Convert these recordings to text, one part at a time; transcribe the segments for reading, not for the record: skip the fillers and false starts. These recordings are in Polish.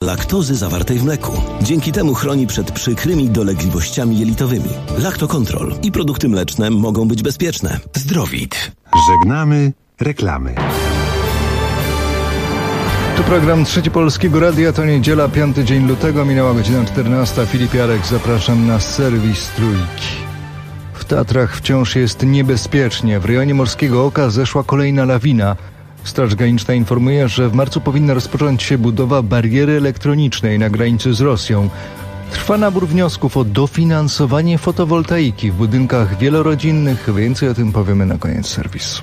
laktozy zawartej w mleku. Dzięki temu chroni przed przykrymi dolegliwościami jelitowymi. Laktokontrol i produkty mleczne mogą być bezpieczne. Zdrowit. Żegnamy reklamy. Tu program Trzeci Polskiego Radia, to niedziela, 5 dzień lutego, minęła godzina 14. Filip Jarek, zapraszam na serwis Trójki. W Tatrach wciąż jest niebezpiecznie. W rejonie Morskiego Oka zeszła kolejna lawina. Straż Graniczna informuje, że w marcu powinna rozpocząć się budowa bariery elektronicznej na granicy z Rosją. Trwa nabór wniosków o dofinansowanie fotowoltaiki w budynkach wielorodzinnych. Więcej o tym powiemy na koniec serwisu.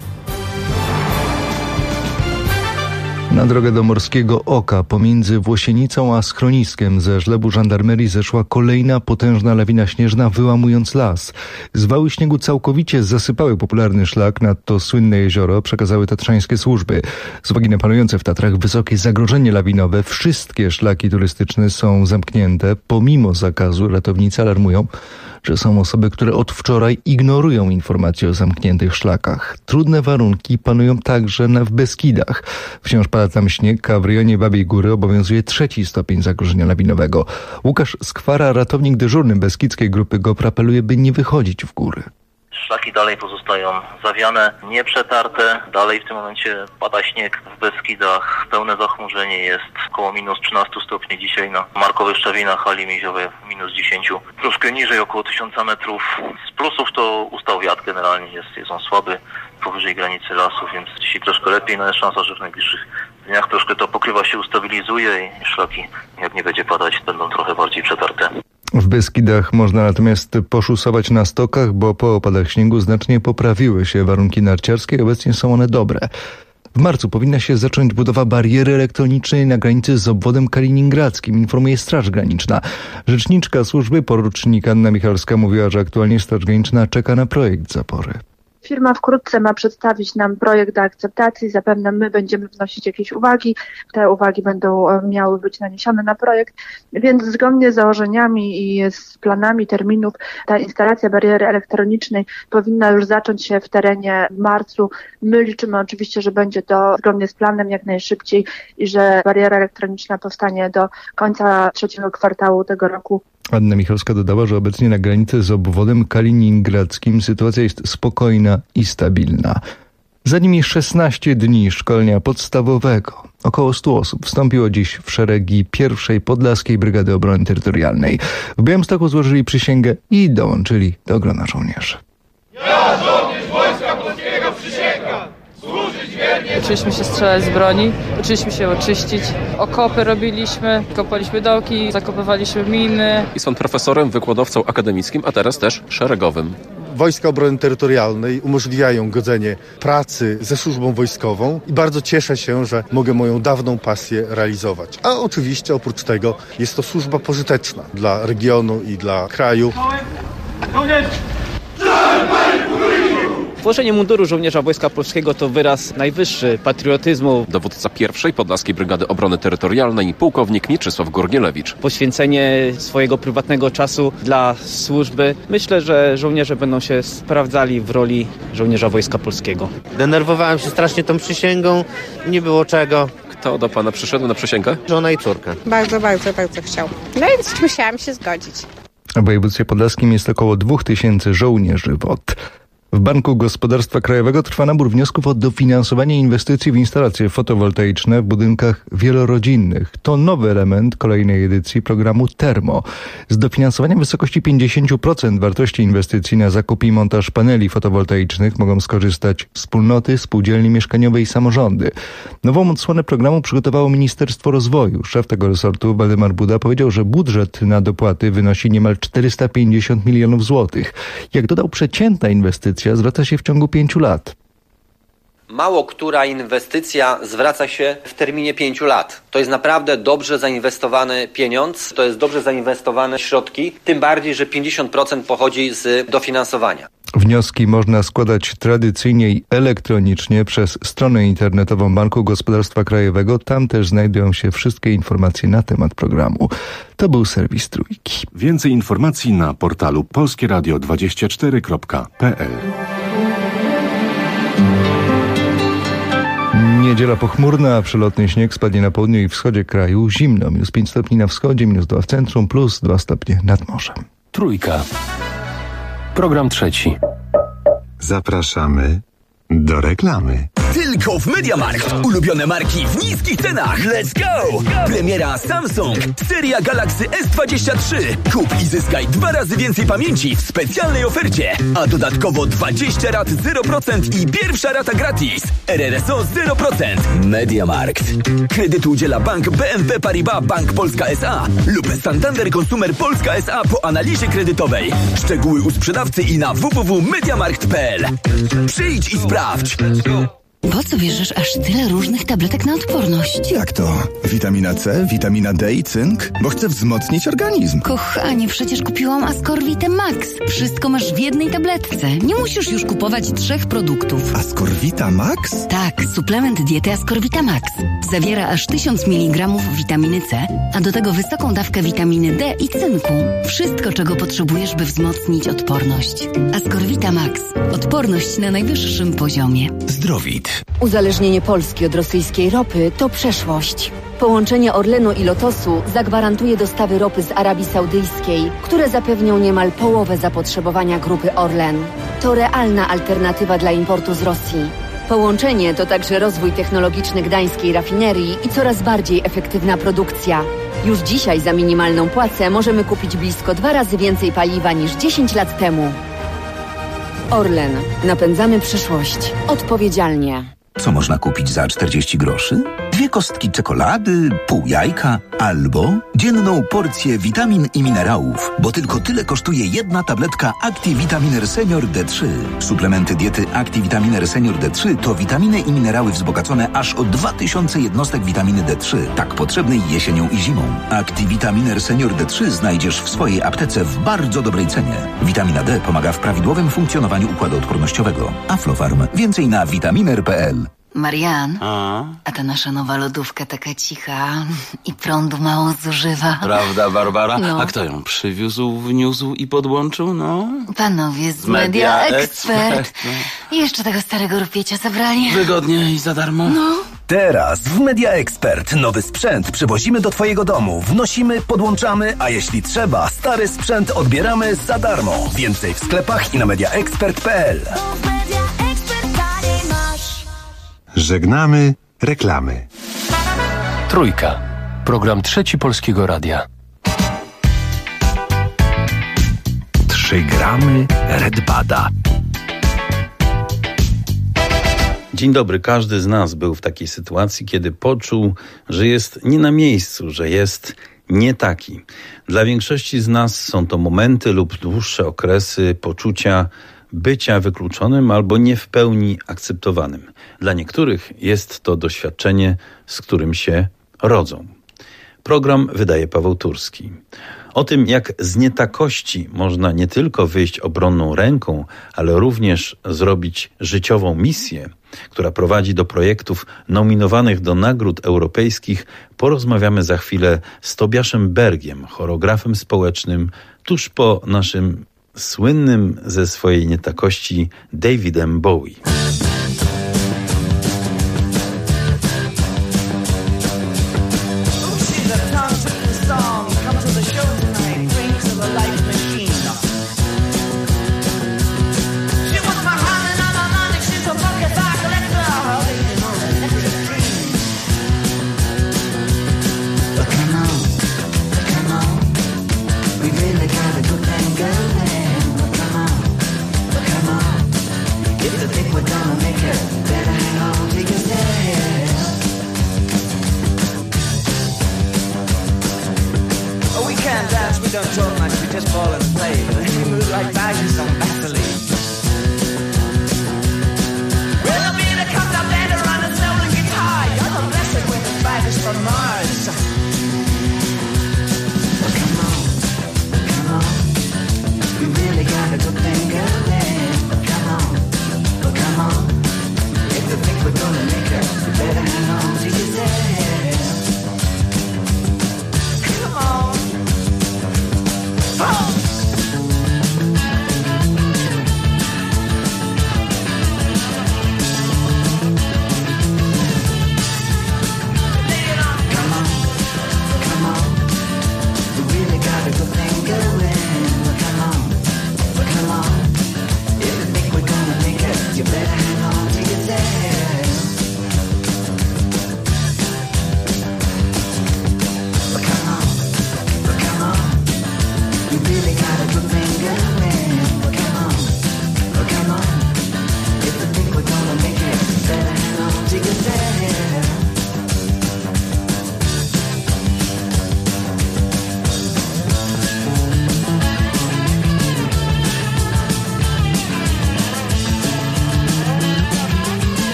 Na drogę do Morskiego Oka pomiędzy Włosienicą a schroniskiem ze żlebu żandarmerii zeszła kolejna potężna lawina śnieżna, wyłamując las. Zwały śniegu całkowicie zasypały popularny szlak, nadto słynne jezioro przekazały tatrzańskie służby. Z uwagi na panujące w Tatrach wysokie zagrożenie lawinowe, wszystkie szlaki turystyczne są zamknięte. Pomimo zakazu ratownicy alarmują, że są osoby, które od wczoraj ignorują informacje o zamkniętych szlakach. Trudne warunki panują także w Beskidach. Wciąż pada tam śnieg, a w rejonie Babiej Góry obowiązuje 3. stopień zagrożenia lawinowego. Łukasz Skwara, ratownik dyżurny Beskidzkiej Grupy GOPR, apeluje, by nie wychodzić w góry. Szlaki dalej pozostają zawiane, nieprzetarte. Dalej w tym momencie pada śnieg w Beskidach. Pełne zachmurzenie jest około minus 13 stopni dzisiaj na Markowych Szczawinach, hali miedziowej minus 10. Troszkę niżej, około 1000 metrów. Z plusów to ustał wiatr generalnie, jest on słaby, powyżej granicy lasów, więc dzisiaj troszkę lepiej. No jest szansa, że w najbliższych dniach troszkę to pokrywa się ustabilizuje i szlaki, jak nie będzie padać, będą trochę bardziej przetarte. W Beskidach można natomiast poszusować na stokach, bo po opadach śniegu znacznie poprawiły się warunki narciarskie i obecnie są one dobre. W marcu powinna się zacząć budowa bariery elektronicznej na granicy z obwodem kaliningradzkim, informuje Straż Graniczna. Rzeczniczka służby porucznik Anna Michalska mówiła, że aktualnie Straż Graniczna czeka na projekt zapory. Firma wkrótce ma przedstawić nam projekt do akceptacji. Zapewne my będziemy wnosić jakieś uwagi. Te uwagi będą miały być naniesione na projekt, więc zgodnie z założeniami i z planami terminów ta instalacja bariery elektronicznej powinna już zacząć się w terenie w marcu. My liczymy oczywiście, że będzie to zgodnie z planem jak najszybciej i że bariera elektroniczna powstanie do końca 3. kwartału tego roku. Anna Michalska dodała, że obecnie na granicy z obwodem kaliningradzkim sytuacja jest spokojna i stabilna. Za nimi 16 dni szkolenia podstawowego. Około 100 osób wstąpiło dziś w szeregi 1. Podlaskiej Brygady Obrony Terytorialnej. W Białymstoku złożyli przysięgę i dołączyli do grona żołnierzy. Ja, żołnierz Wojska Polskiego, przysięgam służyć wiernie. Uczyliśmy się strzelać z broni, uczyliśmy się oczyścić, okopy robiliśmy, kopaliśmy dołki, zakopywaliśmy miny. Jest pan profesorem, wykładowcą akademickim, a teraz też szeregowym. Wojska Obrony Terytorialnej umożliwiają godzenie pracy ze służbą wojskową i bardzo cieszę się, że mogę moją dawną pasję realizować. A oczywiście oprócz tego jest to służba pożyteczna dla regionu i dla kraju. Włożenie munduru żołnierza Wojska Polskiego to wyraz najwyższy patriotyzmu. Dowódca 1. Podlaskiej Brygady Obrony Terytorialnej, pułkownik Mieczysław Gurgielewicz. Poświęcenie swojego prywatnego czasu dla służby. Myślę, że żołnierze będą się sprawdzali w roli żołnierza Wojska Polskiego. Denerwowałem się strasznie tą przysięgą, nie było czego. Kto do pana przyszedł na przysięgę? Żona i córka. Bardzo chciał. No więc musiałam się zgodzić. W województwie podlaskim jest około 2000 żołnierzy WOT. W Banku Gospodarstwa Krajowego trwa nabór wniosków o dofinansowanie inwestycji w instalacje fotowoltaiczne w budynkach wielorodzinnych. To nowy element kolejnej edycji programu Termo. Z dofinansowania w wysokości 50% wartości inwestycji na zakup i montaż paneli fotowoltaicznych mogą skorzystać wspólnoty, spółdzielnie mieszkaniowe i samorządy. Nową odsłonę programu przygotowało Ministerstwo Rozwoju. Szef tego resortu, Waldemar Buda, powiedział, że budżet na dopłaty wynosi niemal 450 milionów złotych. Jak dodał, przeciętna inwestycja zwraca się w ciągu 5 lat. Mało która inwestycja zwraca się w terminie 5 lat. To jest naprawdę dobrze zainwestowany pieniądz, to jest dobrze zainwestowane środki, tym bardziej, że 50% pochodzi z dofinansowania. Wnioski można składać tradycyjnie i elektronicznie przez stronę internetową Banku Gospodarstwa Krajowego. Tam też znajdują się wszystkie informacje na temat programu. To był serwis Trójki. Więcej informacji na portalu polskieradio24.pl. Niedziela pochmurna, a przelotny śnieg spadnie na południu i wschodzie kraju. Zimno, -5 stopni na wschodzie, -2 w centrum, +2 stopnie nad morzem. Trójka. Program trzeci. Zapraszamy do reklamy. Tylko w MediaMarkt. Ulubione marki w niskich cenach. Let's go! Premiera Samsung. Seria Galaxy S23. Kup i zyskaj 2 razy więcej pamięci w specjalnej ofercie. A dodatkowo 20 rat 0% i pierwsza rata gratis. RRSO 0%. MediaMarkt. Kredytu udziela Bank BNP Paribas Bank Polska S.A. lub Santander Consumer Polska S.A. po analizie kredytowej. Szczegóły u sprzedawcy i na www.mediamarkt.pl. Przyjdź i sprawdź. Po co bierzesz aż tyle różnych tabletek na odporność? Jak to? Witamina C, witamina D i cynk? Bo chcę wzmocnić organizm. Kochanie, przecież kupiłam Ascorvitę Max. Wszystko masz w jednej tabletce. Nie musisz już kupować 3 produktów. Ascorvita Max? Tak, suplement diety Ascorvita Max. Zawiera aż 1000 mg witaminy C, a do tego wysoką dawkę witaminy D i cynku. Wszystko, czego potrzebujesz, by wzmocnić odporność. Ascorvita Max. Odporność na najwyższym poziomie. Zdrowit. Uzależnienie Polski od rosyjskiej ropy to przeszłość. Połączenie Orlenu i Lotosu zagwarantuje dostawy ropy z Arabii Saudyjskiej, które zapewnią niemal połowę zapotrzebowania grupy Orlen. To realna alternatywa dla importu z Rosji. Połączenie to także rozwój technologiczny gdańskiej rafinerii i coraz bardziej efektywna produkcja. Już dzisiaj za minimalną płacę możemy kupić blisko 2 razy więcej paliwa niż 10 lat temu. Orlen. Napędzamy przyszłość. Odpowiedzialnie. Co można kupić za 40 groszy? 2 kostki czekolady, pół jajka albo dzienną porcję witamin i minerałów, bo tylko tyle kosztuje 1 tabletka Activitaminer Senior D3. Suplementy diety Activitaminer Senior D3 to witaminy i minerały wzbogacone aż o 2000 jednostek witaminy D3, tak potrzebnej jesienią i zimą. Activitaminer Senior D3 znajdziesz w swojej aptece w bardzo dobrej cenie. Witamina D pomaga w prawidłowym funkcjonowaniu układu odpornościowego. Aflofarm. Więcej na vitaminer.pl. Marian, a ta nasza nowa lodówka taka cicha i prądu mało zużywa. Prawda, Barbara? No. A kto ją przywiózł, wniósł i podłączył? No. Panowie z Media Expert. I jeszcze tego starego rupiecia zabrali. Wygodnie i za darmo. No. Teraz w Media Expert nowy sprzęt przywozimy do Twojego domu. Wnosimy, podłączamy, a jeśli trzeba, stary sprzęt odbieramy za darmo. Więcej w sklepach i na mediaexpert.pl. Żegnamy reklamy. Trójka. Program trzeci Polskiego Radia. 3 gramy Red Bada. Dzień dobry. Każdy z nas był w takiej sytuacji, kiedy poczuł, że jest nie na miejscu, że jest nie taki. Dla większości z nas są to momenty lub dłuższe okresy poczucia bycia wykluczonym albo nie w pełni akceptowanym. Dla niektórych jest to doświadczenie, z którym się rodzą. Program wydaje Paweł Turski. O tym, jak z nietakości można nie tylko wyjść obronną ręką, ale również zrobić życiową misję, która prowadzi do projektów nominowanych do nagród europejskich, porozmawiamy za chwilę z Tobiaszem Bergiem, choreografem społecznym, tuż po naszym słynnym ze swojej nietakości Davidem Bowie.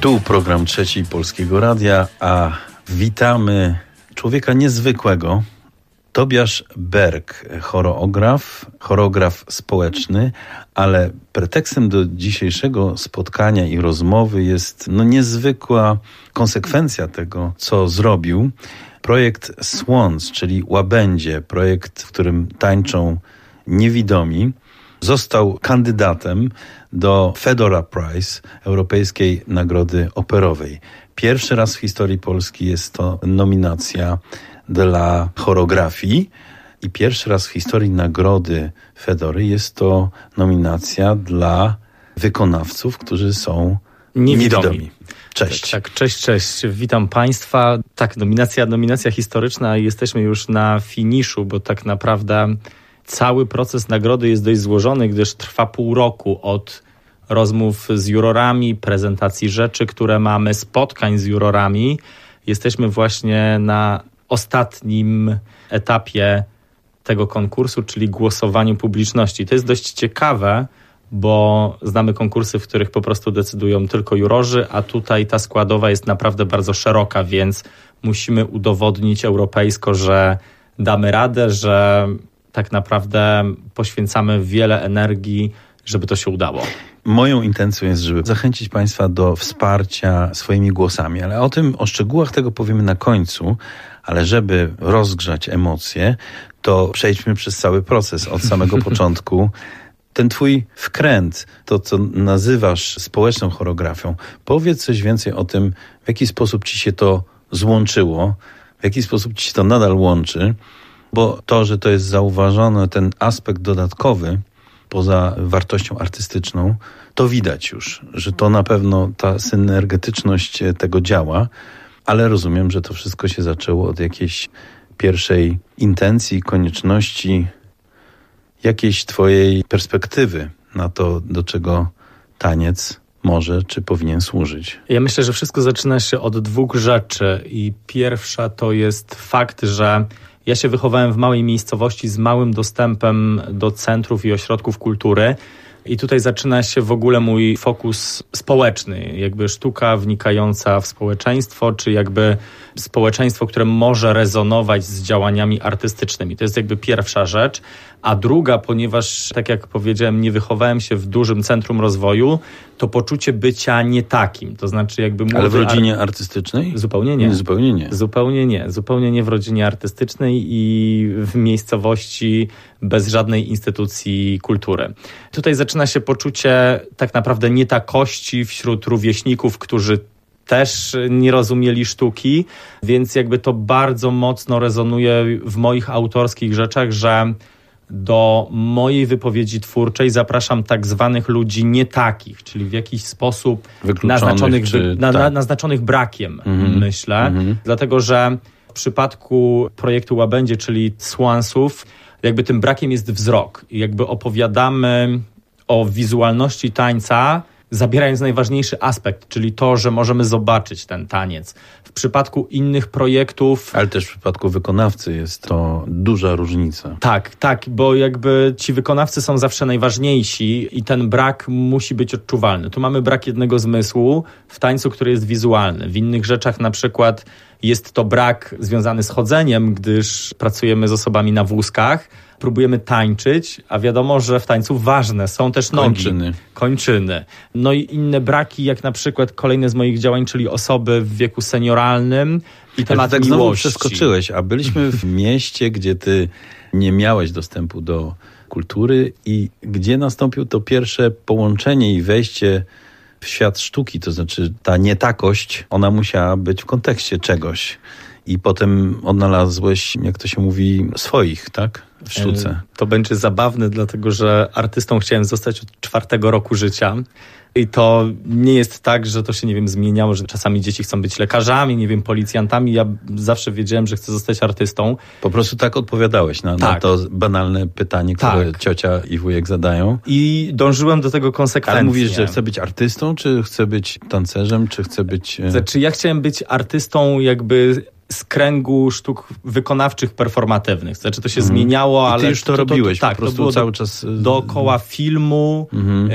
Tu program Trzeci Polskiego Radia, a witamy człowieka niezwykłego. Tobiasz Berg, choreograf społeczny, ale pretekstem do dzisiejszego spotkania i rozmowy jest niezwykła konsekwencja tego, co zrobił. Projekt Swans, czyli Łabędzie, projekt, w którym tańczą niewidomi, został kandydatem do Fedora Prize, Europejskiej Nagrody Operowej. Pierwszy raz w historii Polski jest to nominacja dla choreografii i pierwszy raz w historii Nagrody Fedory jest to nominacja dla wykonawców, którzy są niewidomi. Cześć. Tak, cześć. Witam Państwa. Tak, nominacja historyczna. Jesteśmy już na finiszu, bo tak naprawdę cały proces nagrody jest dość złożony, gdyż trwa pół roku od rozmów z jurorami, prezentacji rzeczy, które mamy, spotkań z jurorami. Jesteśmy właśnie na ostatnim etapie tego konkursu, czyli głosowaniu publiczności. To jest dość ciekawe, bo znamy konkursy, w których po prostu decydują tylko jurorzy, a tutaj ta składowa jest naprawdę bardzo szeroka, więc musimy udowodnić europejsko, że damy radę, że tak naprawdę poświęcamy wiele energii, żeby to się udało. Moją intencją jest, żeby zachęcić Państwa do wsparcia swoimi głosami, ale o szczegółach tego powiemy na końcu, ale żeby rozgrzać emocje, to przejdźmy przez cały proces od samego początku. Ten twój wkręt, to co nazywasz społeczną choreografią, powiedz coś więcej o tym, w jaki sposób ci się to złączyło, w jaki sposób ci się to nadal łączy, bo to, że to jest zauważony ten aspekt dodatkowy, poza wartością artystyczną, to widać już, że to na pewno ta synergetyczność tego działa, ale rozumiem, że to wszystko się zaczęło od jakiejś pierwszej intencji, konieczności, jakiejś twojej perspektywy na to, do czego taniec może czy powinien służyć. Ja myślę, że wszystko zaczyna się od dwóch rzeczy i pierwsza to jest fakt, że ja się wychowałem w małej miejscowości z małym dostępem do centrów i ośrodków kultury i tutaj zaczyna się w ogóle mój fokus społeczny, jakby sztuka wnikająca w społeczeństwo, czy jakby społeczeństwo, które może rezonować z działaniami artystycznymi. To jest jakby pierwsza rzecz. A druga, ponieważ, tak jak powiedziałem, nie wychowałem się w dużym centrum rozwoju, to poczucie bycia nie takim. To znaczy jakby... Ale w rodzinie artystycznej? Zupełnie nie. Zupełnie nie w rodzinie artystycznej i w miejscowości bez żadnej instytucji kultury. Tutaj zaczyna się poczucie tak naprawdę nietakości wśród rówieśników, którzy też nie rozumieli sztuki, więc jakby to bardzo mocno rezonuje w moich autorskich rzeczach, że do mojej wypowiedzi twórczej zapraszam tak zwanych ludzi nie takich, czyli w jakiś sposób naznaczonych brakiem, myślę. Dlatego, że w przypadku projektu Łabędzie, czyli Swansów, jakby tym brakiem jest wzrok. I jakby opowiadamy o wizualności tańca, zabierając najważniejszy aspekt, czyli to, że możemy zobaczyć ten taniec. W przypadku innych projektów... Ale też w przypadku wykonawcy jest to duża różnica. Tak, bo jakby ci wykonawcy są zawsze najważniejsi i ten brak musi być odczuwalny. Tu mamy brak jednego zmysłu w tańcu, który jest wizualny. W innych rzeczach na przykład jest to brak związany z chodzeniem, gdyż pracujemy z osobami na wózkach, próbujemy tańczyć, a wiadomo, że w tańcu ważne są też nogi. Kończyny. No i inne braki, jak na przykład kolejne z moich działań, czyli osoby w wieku senioralnym i temat tak miłości. Znowu przeskoczyłeś, a byliśmy w mieście, gdzie ty nie miałeś dostępu do kultury i gdzie nastąpiło to pierwsze połączenie i wejście w świat sztuki, to znaczy ta nietakość, ona musiała być w kontekście czegoś. I potem odnalazłeś, jak to się mówi, swoich, tak? W sztuce. To będzie zabawne, dlatego że artystą chciałem zostać od 4 roku życia. I to nie jest tak, że to się, nie wiem, zmieniało, że czasami dzieci chcą być lekarzami, nie wiem, policjantami. Ja zawsze wiedziałem, że chcę zostać artystą. Po prostu tak odpowiadałeś na to banalne pytanie, które ciocia i wujek zadają. I dążyłem do tego konsekwentnie. Ale mówisz, że chcę być artystą, czy chcę być tancerzem, czy chcę być... Znaczy, ja chciałem być artystą jakby z kręgu sztuk wykonawczych, performatywnych. Znaczy to się zmieniało, ale... Ty już to robiłeś, po prostu było cały czas... Dookoła filmu,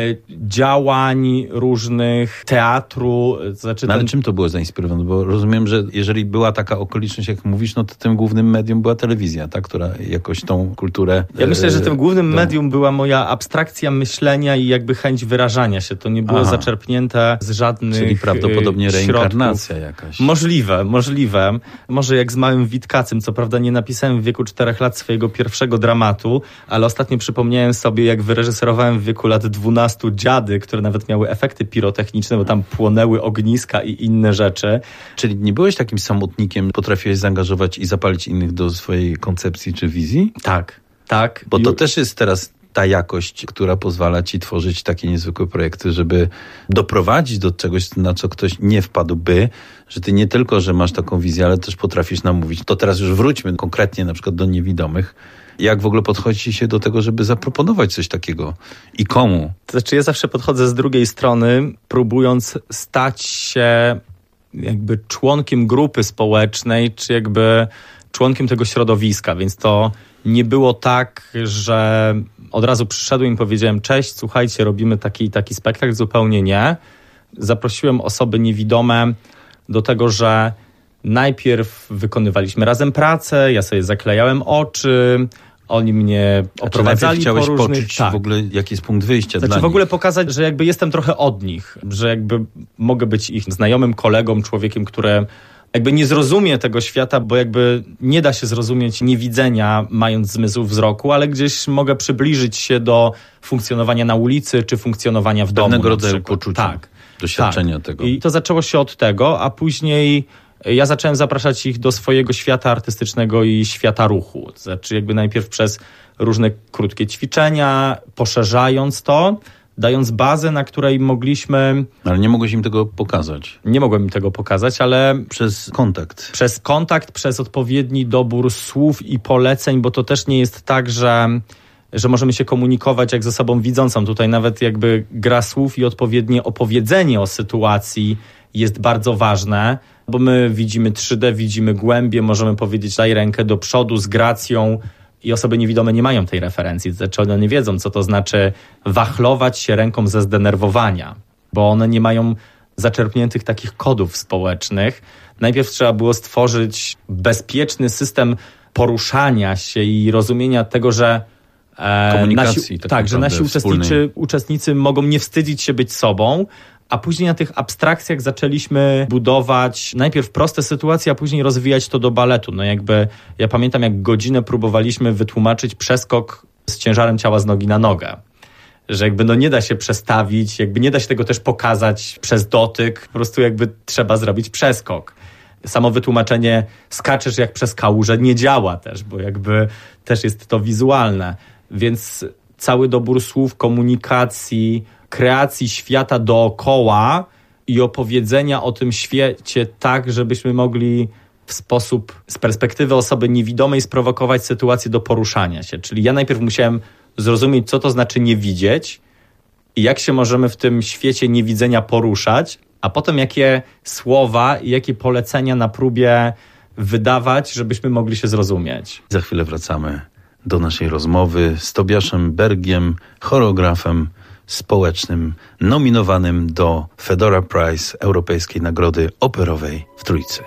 działań różnych, teatru. Znaczy ale czym to było zainspirowane? Bo rozumiem, że jeżeli była taka okoliczność, jak mówisz, no to tym głównym medium była telewizja, tak? Która jakoś tą kulturę... Ja myślę, że tym głównym medium była moja abstrakcja myślenia i jakby chęć wyrażania się. To nie było zaczerpnięte z żadnych Czyli prawdopodobnie reinkarnacja środków. jakaś. Możliwe. Może jak z Małym Witkacym. Co prawda nie napisałem w wieku 4 lat swojego pierwszego dramatu, ale ostatnio przypomniałem sobie, jak wyreżyserowałem w wieku lat 12 Dziady, które nawet miały efekty pirotechniczne, bo tam płonęły ogniska i inne rzeczy. Czyli nie byłeś takim samotnikiem, potrafiłeś zaangażować i zapalić innych do swojej koncepcji czy wizji? Tak. Bo to też jest teraz ta jakość, która pozwala ci tworzyć takie niezwykłe projekty, żeby doprowadzić do czegoś, na co ktoś nie wpadłby, że ty nie tylko, że masz taką wizję, ale też potrafisz namówić. To teraz już wróćmy konkretnie na przykład do Niewidomych. Jak w ogóle podchodzi się do tego, żeby zaproponować coś takiego i komu? To znaczy ja zawsze podchodzę z drugiej strony, próbując stać się jakby członkiem grupy społecznej, czy jakby członkiem tego środowiska, więc to nie było tak, że od razu przyszedłem i powiedziałem: cześć, słuchajcie, robimy taki spektakl. Zupełnie nie. Zaprosiłem osoby niewidome do tego, że najpierw wykonywaliśmy razem pracę, ja sobie zaklejałem oczy, oni mnie oprowadzali po różnych... poczuć w ogóle, jaki jest punkt wyjścia dla w ogóle pokazać, że jakby jestem trochę od nich, że jakby mogę być ich znajomym, kolegą, człowiekiem, który jakby nie zrozumie tego świata, bo jakby nie da się zrozumieć niewidzenia, mając zmysł wzroku, ale gdzieś mogę przybliżyć się do funkcjonowania na ulicy, czy funkcjonowania w domu. Pewnego rodzaju poczucia, doświadczenia tego. I to zaczęło się od tego, a później ja zacząłem zapraszać ich do swojego świata artystycznego i świata ruchu. Znaczy jakby najpierw przez różne krótkie ćwiczenia, poszerzając to, dając bazę, na której mogliśmy... Ale nie mogłeś im tego pokazać. Nie mogłem im tego pokazać, ale... Przez kontakt. Przez kontakt, przez odpowiedni dobór słów i poleceń, bo to też nie jest tak, że możemy się komunikować jak ze sobą widzącą. Tutaj nawet jakby gra słów i odpowiednie opowiedzenie o sytuacji jest bardzo ważne, bo my widzimy 3D, widzimy głębie, możemy powiedzieć: daj rękę do przodu z gracją, i osoby niewidome nie mają tej referencji. Znaczy one nie wiedzą, co to znaczy wachlować się ręką ze zdenerwowania, bo one nie mają zaczerpniętych takich kodów społecznych. Najpierw trzeba było stworzyć bezpieczny system poruszania się i rozumienia tego, że komunikacji, że nasi uczestnicy mogą nie wstydzić się być sobą, a później na tych abstrakcjach zaczęliśmy budować najpierw proste sytuacje, a później rozwijać to do baletu. No jakby ja pamiętam, jak godzinę próbowaliśmy wytłumaczyć przeskok z ciężarem ciała z nogi na nogę. Że jakby nie da się przestawić, jakby nie da się tego też pokazać przez dotyk, po prostu jakby trzeba zrobić przeskok. Samo wytłumaczenie skaczesz jak przez kałużę nie działa też, bo jakby też jest to wizualne. Więc cały dobór słów, komunikacji, kreacji świata dookoła i opowiedzenia o tym świecie tak, żebyśmy mogli w sposób z perspektywy osoby niewidomej sprowokować sytuację do poruszania się. Czyli ja najpierw musiałem zrozumieć, co to znaczy nie widzieć i jak się możemy w tym świecie niewidzenia poruszać, a potem jakie słowa i jakie polecenia na próbie wydawać, żebyśmy mogli się zrozumieć. Za chwilę wracamy do naszej rozmowy z Tobiaszem Bergiem, choreografem społecznym, nominowanym do Fedora Prize, Europejskiej Nagrody Operowej w Trójce.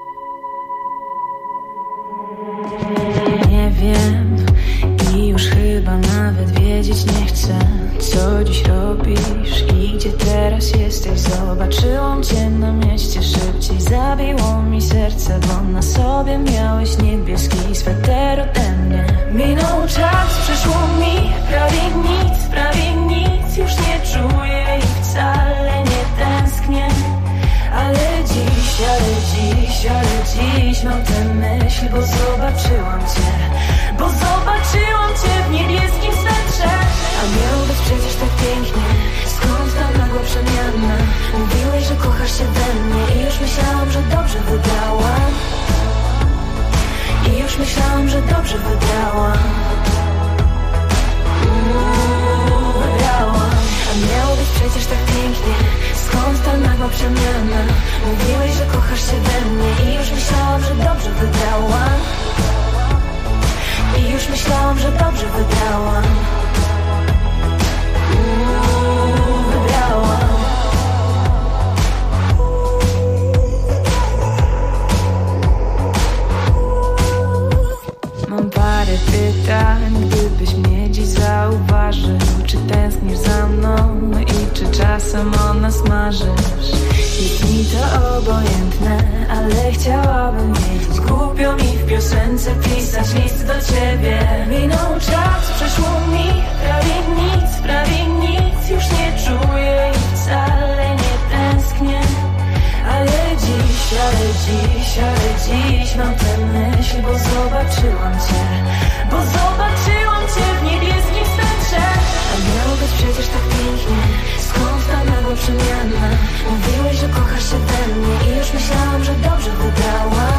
Nie wiem i już chyba nawet wiedzieć nie chcę, co dziś robisz i gdzie teraz jesteś. Zobaczyłam cię na mieście szybciej, zabiło mi serce, bo na sobie miałeś niebieski sweter ode mnie. Minął czas, przeszło mi prawie nic, już nie czuję i wcale nie tęsknię. Ale dziś mam tę myśl, bo zobaczyłam cię w niebieskim swetrze. A miało być przecież tak pięknie, skąd ta nagła przemiana? Mówiłeś, że kochasz się we mnie i już myślałam, że dobrze wybrałam. A miało być przecież tak pięknie, skąd ta nagła przemiana? Mówiłeś, że kochasz się we mnie i już myślałam, że dobrze że dobrze wybrałam. Mam parę pytań, gdybyś mnie dziś zauważył. Czy tęsknisz za mną i czy czasem o nas marzysz? Jest mi to obojętne, ale chciałabym wiedzieć. Głupio mi w piosence pisać list do ciebie. Minął czas, przeszło mi prawie nic. Już nie czuję i wcale nie tęsknię. Ale dziś mam tę myśl, bo zobaczyłam cię w niebieskim swetrze. A miało być przecież tak pięknie, skąd ta nagła przemiana? Mówiłeś, że kochasz się we mnie i już myślałam, że dobrze wybrałam.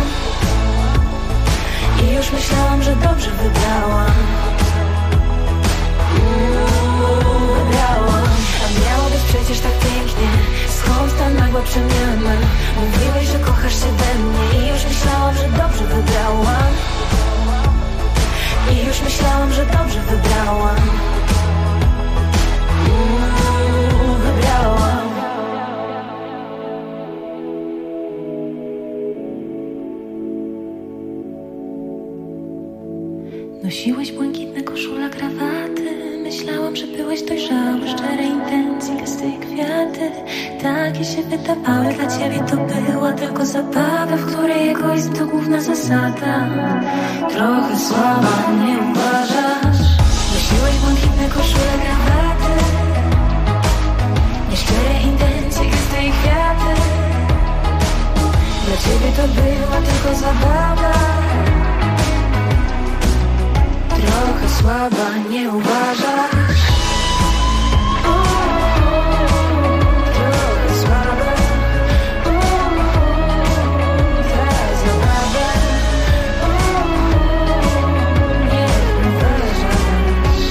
A miało być przecież tak pięknie, skąd ta nagła przemiana? Mówiłeś, że kochasz się we mnie i już myślałam, że dobrze wybrałam. Nosiłeś błękitne koszula, krawaty. Myślałam, że byłeś dojrzały, szczere intencje, gesty i kwiaty. Takie się wydawały, dla ciebie to była tylko zabawa, w której egoizm to główna zasada. Trochę słaba, nie uważasz? Nosiłeś błękitne koszule, krawaty. Nieszczere intencje, gesty i kwiaty. Dla ciebie to była tylko zabawa. Trochę słaba, nie uważasz? Trochę słaba, ta zabawa, nie uważasz?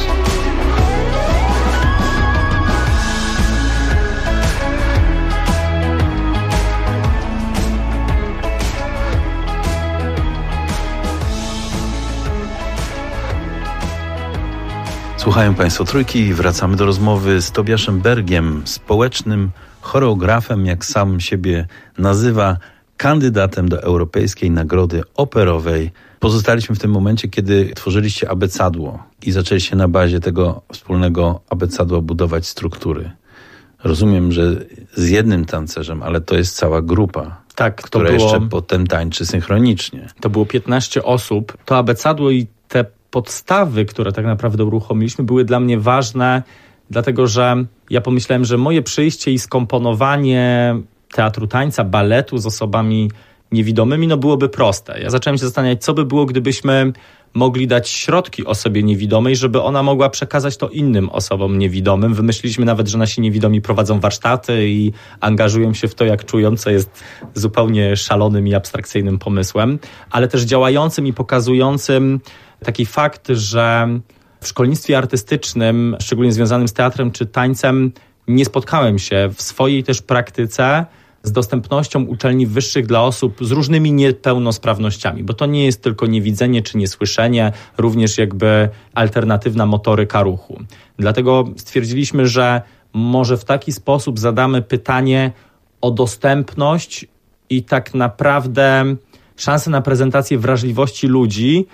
Słuchają Państwo Trójki i wracamy do rozmowy z Tobiaszem Bergiem, społecznym choreografem, jak sam siebie nazywa, kandydatem do Europejskiej Nagrody Operowej. Pozostaliśmy w tym momencie, kiedy tworzyliście abecadło i zaczęliście na bazie tego wspólnego abecadła budować struktury. Rozumiem, że z jednym tancerzem, ale to jest cała grupa, tak, która jeszcze potem tańczy synchronicznie. To było 15 osób. To abecadło i te podstawy, które tak naprawdę uruchomiliśmy, były dla mnie ważne, dlatego że ja pomyślałem, że moje przyjście i skomponowanie teatru tańca, baletu z osobami niewidomymi, byłoby proste. Ja zacząłem się zastanawiać, co by było, gdybyśmy mogli dać środki osobie niewidomej, żeby ona mogła przekazać to innym osobom niewidomym. Wymyśliliśmy nawet, że nasi niewidomi prowadzą warsztaty i angażują się w to, jak czują, co jest zupełnie szalonym i abstrakcyjnym pomysłem, ale też działającym i pokazującym taki fakt, że w szkolnictwie artystycznym, szczególnie związanym z teatrem czy tańcem, nie spotkałem się w swojej też praktyce z dostępnością uczelni wyższych dla osób z różnymi niepełnosprawnościami, bo to nie jest tylko niewidzenie czy niesłyszenie, również jakby alternatywna motoryka ruchu. Dlatego stwierdziliśmy, że może w taki sposób zadamy pytanie o dostępność i tak naprawdę szansę na prezentację wrażliwości ludzi,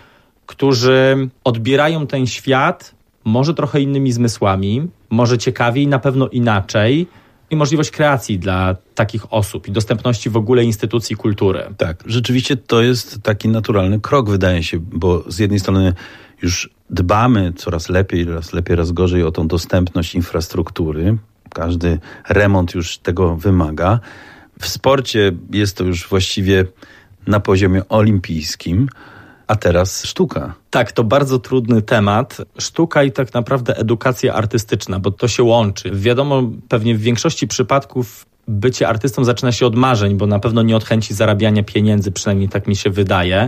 którzy odbierają ten świat może trochę innymi zmysłami, może ciekawiej, na pewno inaczej, i możliwość kreacji dla takich osób i dostępności w ogóle instytucji kultury. Tak, rzeczywiście to jest taki naturalny krok, wydaje się, bo z jednej strony już dbamy coraz lepiej, raz gorzej o tą dostępność infrastruktury. Każdy remont już tego wymaga. W sporcie jest to już właściwie na poziomie olimpijskim, a teraz sztuka. Tak, to bardzo trudny temat. Sztuka i tak naprawdę edukacja artystyczna, bo to się łączy. Wiadomo, pewnie w większości przypadków bycie artystą zaczyna się od marzeń, bo na pewno nie od chęci zarabiania pieniędzy, przynajmniej tak mi się wydaje.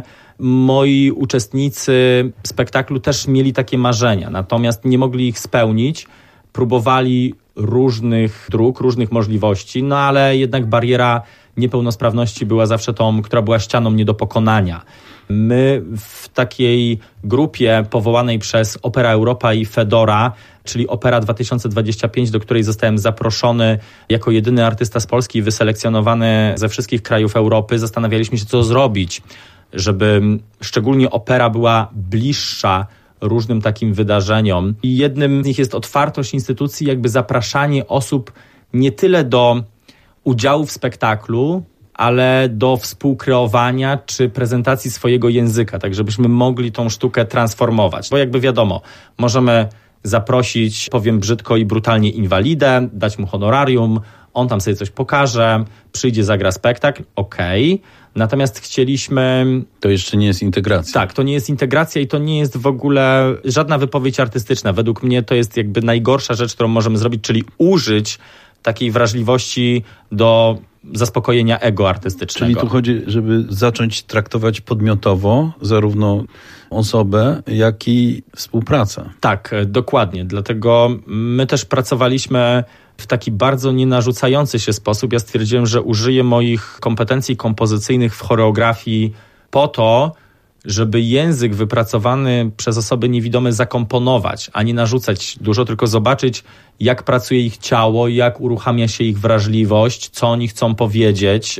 Moi uczestnicy spektaklu też mieli takie marzenia, natomiast nie mogli ich spełnić. Próbowali różnych dróg, różnych możliwości, ale jednak bariera niepełnosprawności była zawsze tą, która była ścianą nie do pokonania. My w takiej grupie powołanej przez Opera Europa i Fedora, czyli Opera 2025, do której zostałem zaproszony jako jedyny artysta z Polski wyselekcjonowany ze wszystkich krajów Europy, zastanawialiśmy się, co zrobić, żeby szczególnie opera była bliższa różnym takim wydarzeniom. I jednym z nich jest otwartość instytucji, jakby zapraszanie osób nie tyle do udziału w spektaklu, ale do współkreowania czy prezentacji swojego języka, tak żebyśmy mogli tą sztukę transformować. Bo jakby wiadomo, możemy zaprosić, powiem brzydko i brutalnie, inwalidę, dać mu honorarium, on tam sobie coś pokaże, przyjdzie, zagra spektakl, okej. Natomiast chcieliśmy... To jeszcze nie jest integracja. Tak, to nie jest integracja i to nie jest w ogóle żadna wypowiedź artystyczna. Według mnie to jest jakby najgorsza rzecz, którą możemy zrobić, czyli użyć takiej wrażliwości do zaspokojenia ego artystycznego. Czyli tu chodzi, żeby zacząć traktować podmiotowo zarówno osobę, jak i współpracę. Tak, dokładnie. Dlatego my też pracowaliśmy w taki bardzo nienarzucający się sposób. Ja stwierdziłem, że użyję moich kompetencji kompozycyjnych w choreografii po to, żeby język wypracowany przez osoby niewidome zakomponować, a nie narzucać dużo, tylko zobaczyć, jak pracuje ich ciało, jak uruchamia się ich wrażliwość, co oni chcą powiedzieć.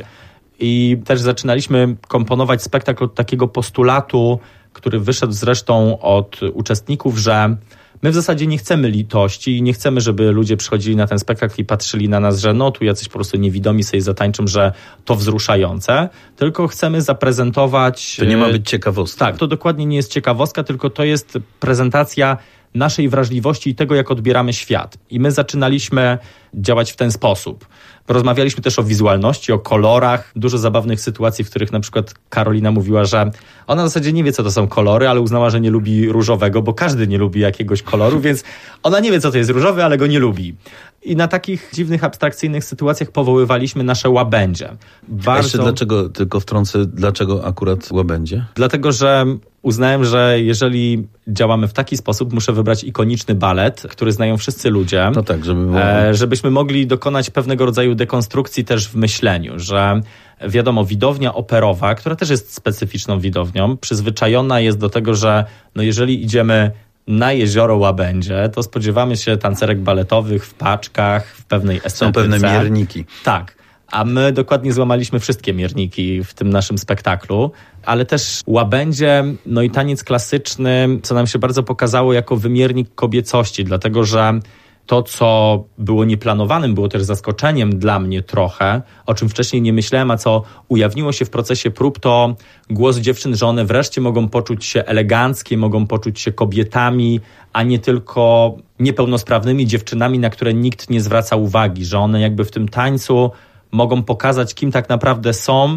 I też zaczynaliśmy komponować spektakl od takiego postulatu, który wyszedł zresztą od uczestników, że my w zasadzie nie chcemy litości i nie chcemy, żeby ludzie przychodzili na ten spektakl i patrzyli na nas, że no tu jacyś po prostu niewidomi sobie zatańczą, że to wzruszające, tylko chcemy zaprezentować... To nie ma być ciekawostka. Tak, to dokładnie nie jest ciekawostka, tylko to jest prezentacja naszej wrażliwości i tego, jak odbieramy świat. I my zaczynaliśmy działać w ten sposób. Rozmawialiśmy też o wizualności, o kolorach, dużo zabawnych sytuacji, w których na przykład Karolina mówiła, że ona w zasadzie nie wie, co to są kolory, ale uznała, że nie lubi różowego, bo każdy nie lubi jakiegoś koloru, więc ona nie wie, co to jest różowy, ale go nie lubi. I na takich dziwnych, abstrakcyjnych sytuacjach powoływaliśmy nasze łabędzie. A jeszcze dlaczego, tylko wtrącę, dlaczego akurat łabędzie? Dlatego, że uznałem, że jeżeli działamy w taki sposób, muszę wybrać ikoniczny balet, który znają wszyscy ludzie. No tak, żeby było... żebyśmy mogli dokonać pewnego rodzaju dekonstrukcji też w myśleniu, że wiadomo, widownia operowa, która też jest specyficzną widownią, przyzwyczajona jest do tego, że no jeżeli idziemy na jezioro Łabędzie, to spodziewamy się tancerek baletowych w paczkach, w pewnej estetyce. Są pewne mierniki. Tak. A my dokładnie złamaliśmy wszystkie mierniki w tym naszym spektaklu, ale też łabędzie, no i taniec klasyczny, co nam się bardzo pokazało jako wymiernik kobiecości, dlatego że to, co było nieplanowanym, było też zaskoczeniem dla mnie trochę, o czym wcześniej nie myślałem, a co ujawniło się w procesie prób, to głos dziewczyn, że one wreszcie mogą poczuć się eleganckie, mogą poczuć się kobietami, a nie tylko niepełnosprawnymi dziewczynami, na które nikt nie zwraca uwagi, że one jakby w tym tańcu mogą pokazać, kim tak naprawdę są,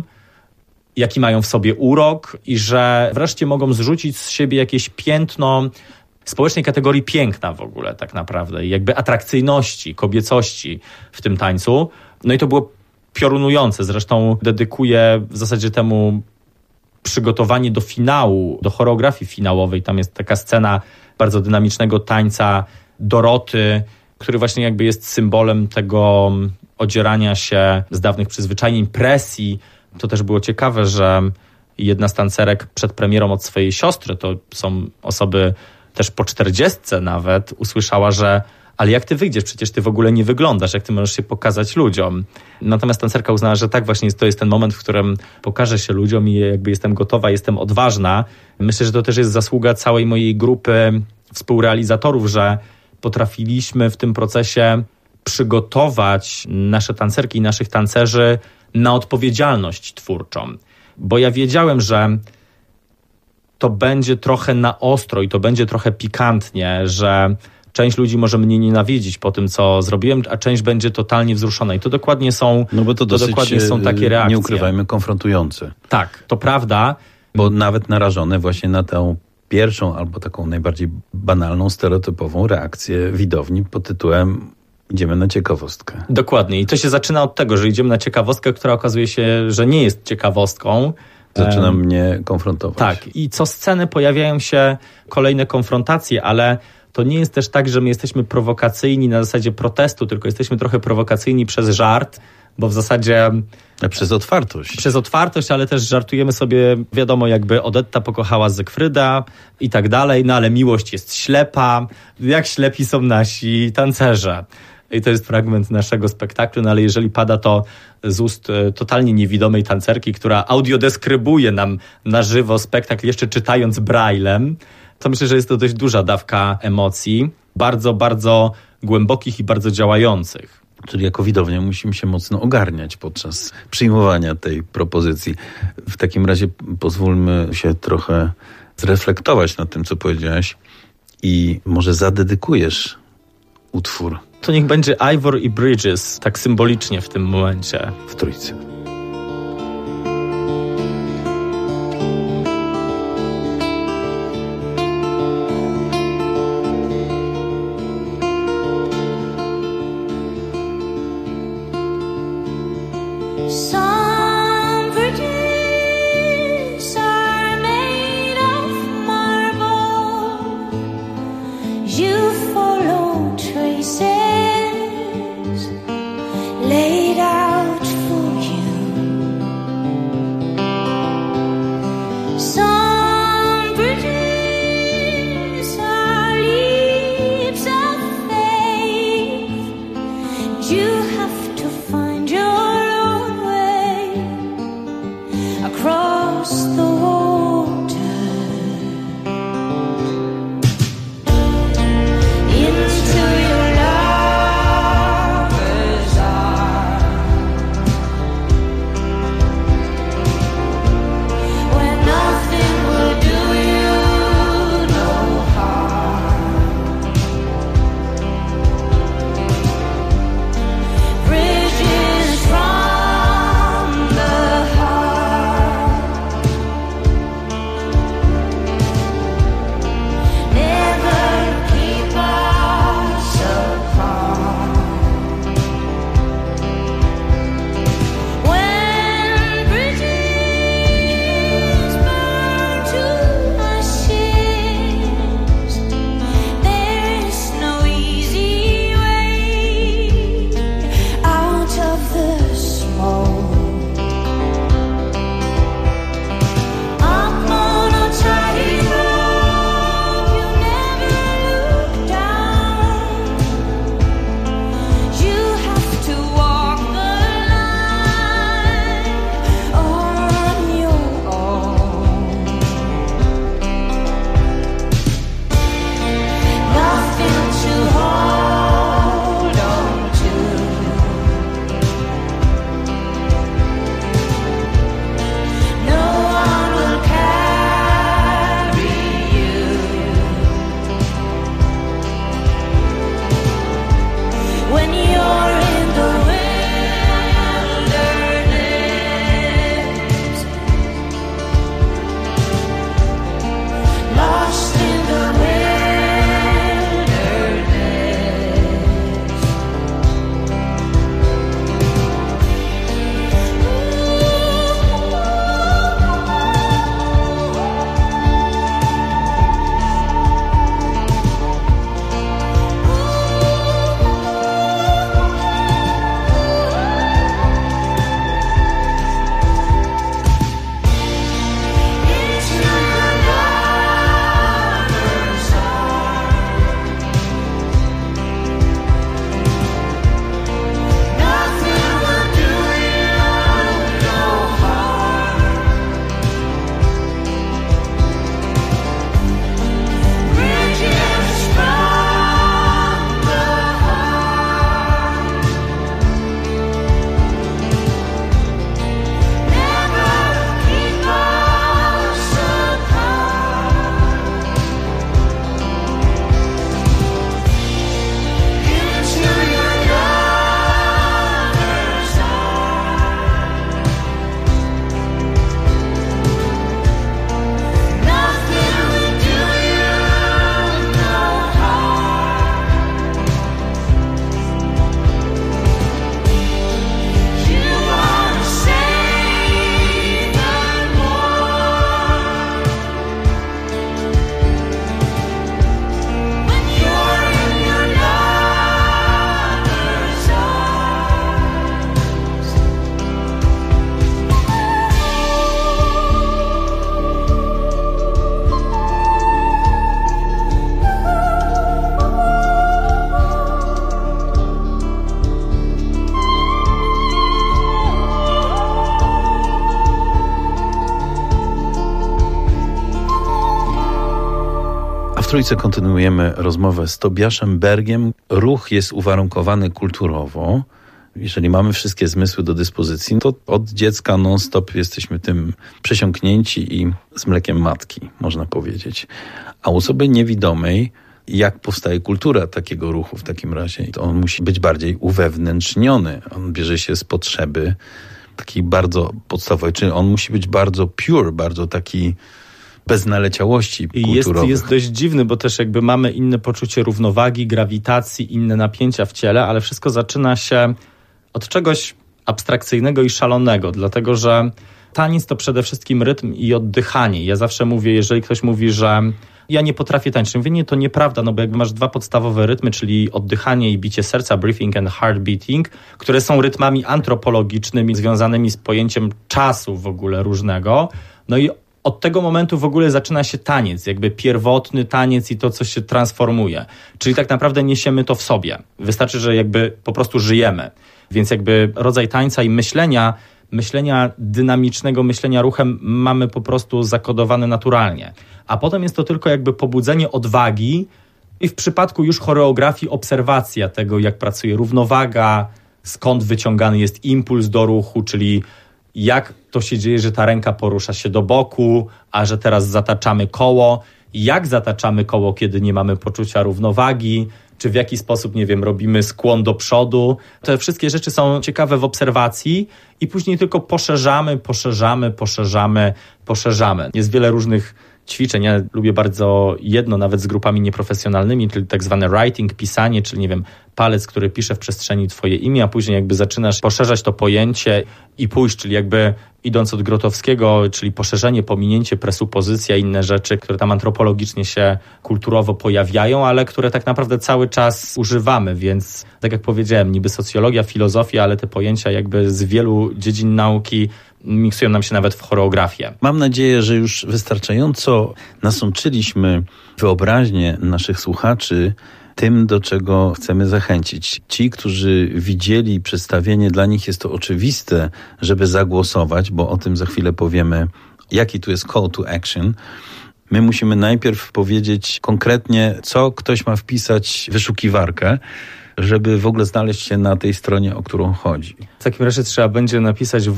jaki mają w sobie urok i że wreszcie mogą zrzucić z siebie jakieś piętno społecznej kategorii piękna w ogóle tak naprawdę i jakby atrakcyjności, kobiecości w tym tańcu. No i to było piorunujące. Zresztą dedykuję w zasadzie temu przygotowanie do finału, do choreografii finałowej. Tam jest taka scena bardzo dynamicznego tańca Doroty, który właśnie jakby jest symbolem tego odzierania się z dawnych przyzwyczajeń, presji. To też było ciekawe, że jedna z tancerek przed premierą od swojej siostry, to są osoby też po 40 nawet, usłyszała, że ale jak ty wyjdziesz, przecież ty w ogóle nie wyglądasz, jak ty możesz się pokazać ludziom. Natomiast tancerka uznała, że tak właśnie to jest ten moment, w którym pokażę się ludziom i jakby jestem gotowa, jestem odważna. Myślę, że to też jest zasługa całej mojej grupy współrealizatorów, że potrafiliśmy w tym procesie przygotować nasze tancerki i naszych tancerzy na odpowiedzialność twórczą. Bo ja wiedziałem, że to będzie trochę na ostro i to będzie trochę pikantnie, że część ludzi może mnie nienawidzić po tym, co zrobiłem, a część będzie totalnie wzruszona. I to dokładnie są, no bo to dokładnie są takie reakcje. Nie ukrywajmy, konfrontujące. Tak, to prawda. Bo nawet narażone właśnie na tę pierwszą albo taką najbardziej banalną, stereotypową reakcję widowni pod tytułem idziemy na ciekawostkę. Dokładnie. I to się zaczyna od tego, że idziemy na ciekawostkę, która okazuje się, że nie jest ciekawostką. Zaczyna mnie konfrontować. Tak. I co sceny pojawiają się kolejne konfrontacje, ale to nie jest też tak, że my jesteśmy prowokacyjni na zasadzie protestu, tylko jesteśmy trochę prowokacyjni przez żart, bo w zasadzie... Przez otwartość. Przez otwartość, ale też żartujemy sobie, wiadomo, jakby Odetta pokochała Zygfryda i tak dalej, no ale miłość jest ślepa, jak ślepi są nasi tancerze. I to jest fragment naszego spektaklu, no ale jeżeli pada to z ust totalnie niewidomej tancerki, która audiodeskrybuje nam na żywo spektakl, jeszcze czytając braillem, to myślę, że jest to dość duża dawka emocji, bardzo, bardzo głębokich i bardzo działających. Czyli jako widownia musimy się mocno ogarniać podczas przyjmowania tej propozycji. W takim razie pozwólmy się trochę zreflektować nad tym, co powiedziałaś i może zadedykujesz utwór. To niech będzie Ivor i Bridges, tak symbolicznie w tym momencie. W trójce. Some bridges are made of marble. You follow traces laid out for you. Some bridges are leaps of faith. You have to find your across the water into your life. W Trójce kontynuujemy rozmowę z Tobiaszem Bergiem. Ruch jest uwarunkowany kulturowo. Jeżeli mamy wszystkie zmysły do dyspozycji, to od dziecka non-stop jesteśmy tym przesiąknięci i z mlekiem matki, można powiedzieć. A u osoby niewidomej, jak powstaje kultura takiego ruchu w takim razie? To on musi być bardziej uwewnętrzniony. On bierze się z potrzeby takiej bardzo podstawowej, czyli on musi być bardzo pure, bardzo taki bez naleciałości kulturowych. Jest dość dziwny, bo też jakby mamy inne poczucie równowagi, grawitacji, inne napięcia w ciele, ale wszystko zaczyna się od czegoś abstrakcyjnego i szalonego, dlatego że taniec to przede wszystkim rytm i oddychanie. Ja zawsze mówię, jeżeli ktoś mówi, że ja nie potrafię tańczyć, mówię, nie, to nieprawda, no bo jakby masz dwa podstawowe rytmy, czyli oddychanie i bicie serca, breathing and heart beating, które są rytmami antropologicznymi, związanymi z pojęciem czasu w ogóle różnego. No i od tego momentu w ogóle zaczyna się taniec, jakby pierwotny taniec i to, co się transformuje. Czyli tak naprawdę niesiemy to w sobie. Wystarczy, że jakby po prostu żyjemy. Więc jakby rodzaj tańca i myślenia dynamicznego, myślenia ruchem mamy po prostu zakodowane naturalnie. A potem jest to tylko jakby pobudzenie odwagi i w przypadku już choreografii obserwacja tego, jak pracuje równowaga, skąd wyciągany jest impuls do ruchu, czyli jak to się dzieje, że ta ręka porusza się do boku, a że teraz zataczamy koło, jak zataczamy koło, kiedy nie mamy poczucia równowagi, czy w jaki sposób, nie wiem, robimy skłon do przodu. Te wszystkie rzeczy są ciekawe w obserwacji i później tylko poszerzamy. Jest wiele różnych ćwiczeń. Ja lubię bardzo jedno, nawet z grupami nieprofesjonalnymi, czyli tak zwane writing, pisanie, czyli nie wiem, palec, który pisze w przestrzeni twoje imię, a później jakby zaczynasz poszerzać to pojęcie i pójść, czyli jakby idąc od Grotowskiego, czyli poszerzenie, pominięcie, presupozycja, inne rzeczy, które tam antropologicznie się kulturowo pojawiają, ale które tak naprawdę cały czas używamy, więc tak jak powiedziałem, niby socjologia, filozofia, ale te pojęcia jakby z wielu dziedzin nauki miksują nam się nawet w choreografię. Mam nadzieję, że już wystarczająco nasączyliśmy wyobraźnię naszych słuchaczy tym, do czego chcemy zachęcić. Ci, którzy widzieli przedstawienie, dla nich jest to oczywiste, żeby zagłosować, bo o tym za chwilę powiemy, jaki tu jest call to action. My musimy najpierw powiedzieć konkretnie, co ktoś ma wpisać w wyszukiwarkę, żeby w ogóle znaleźć się na tej stronie, o którą chodzi. W takim razie trzeba będzie napisać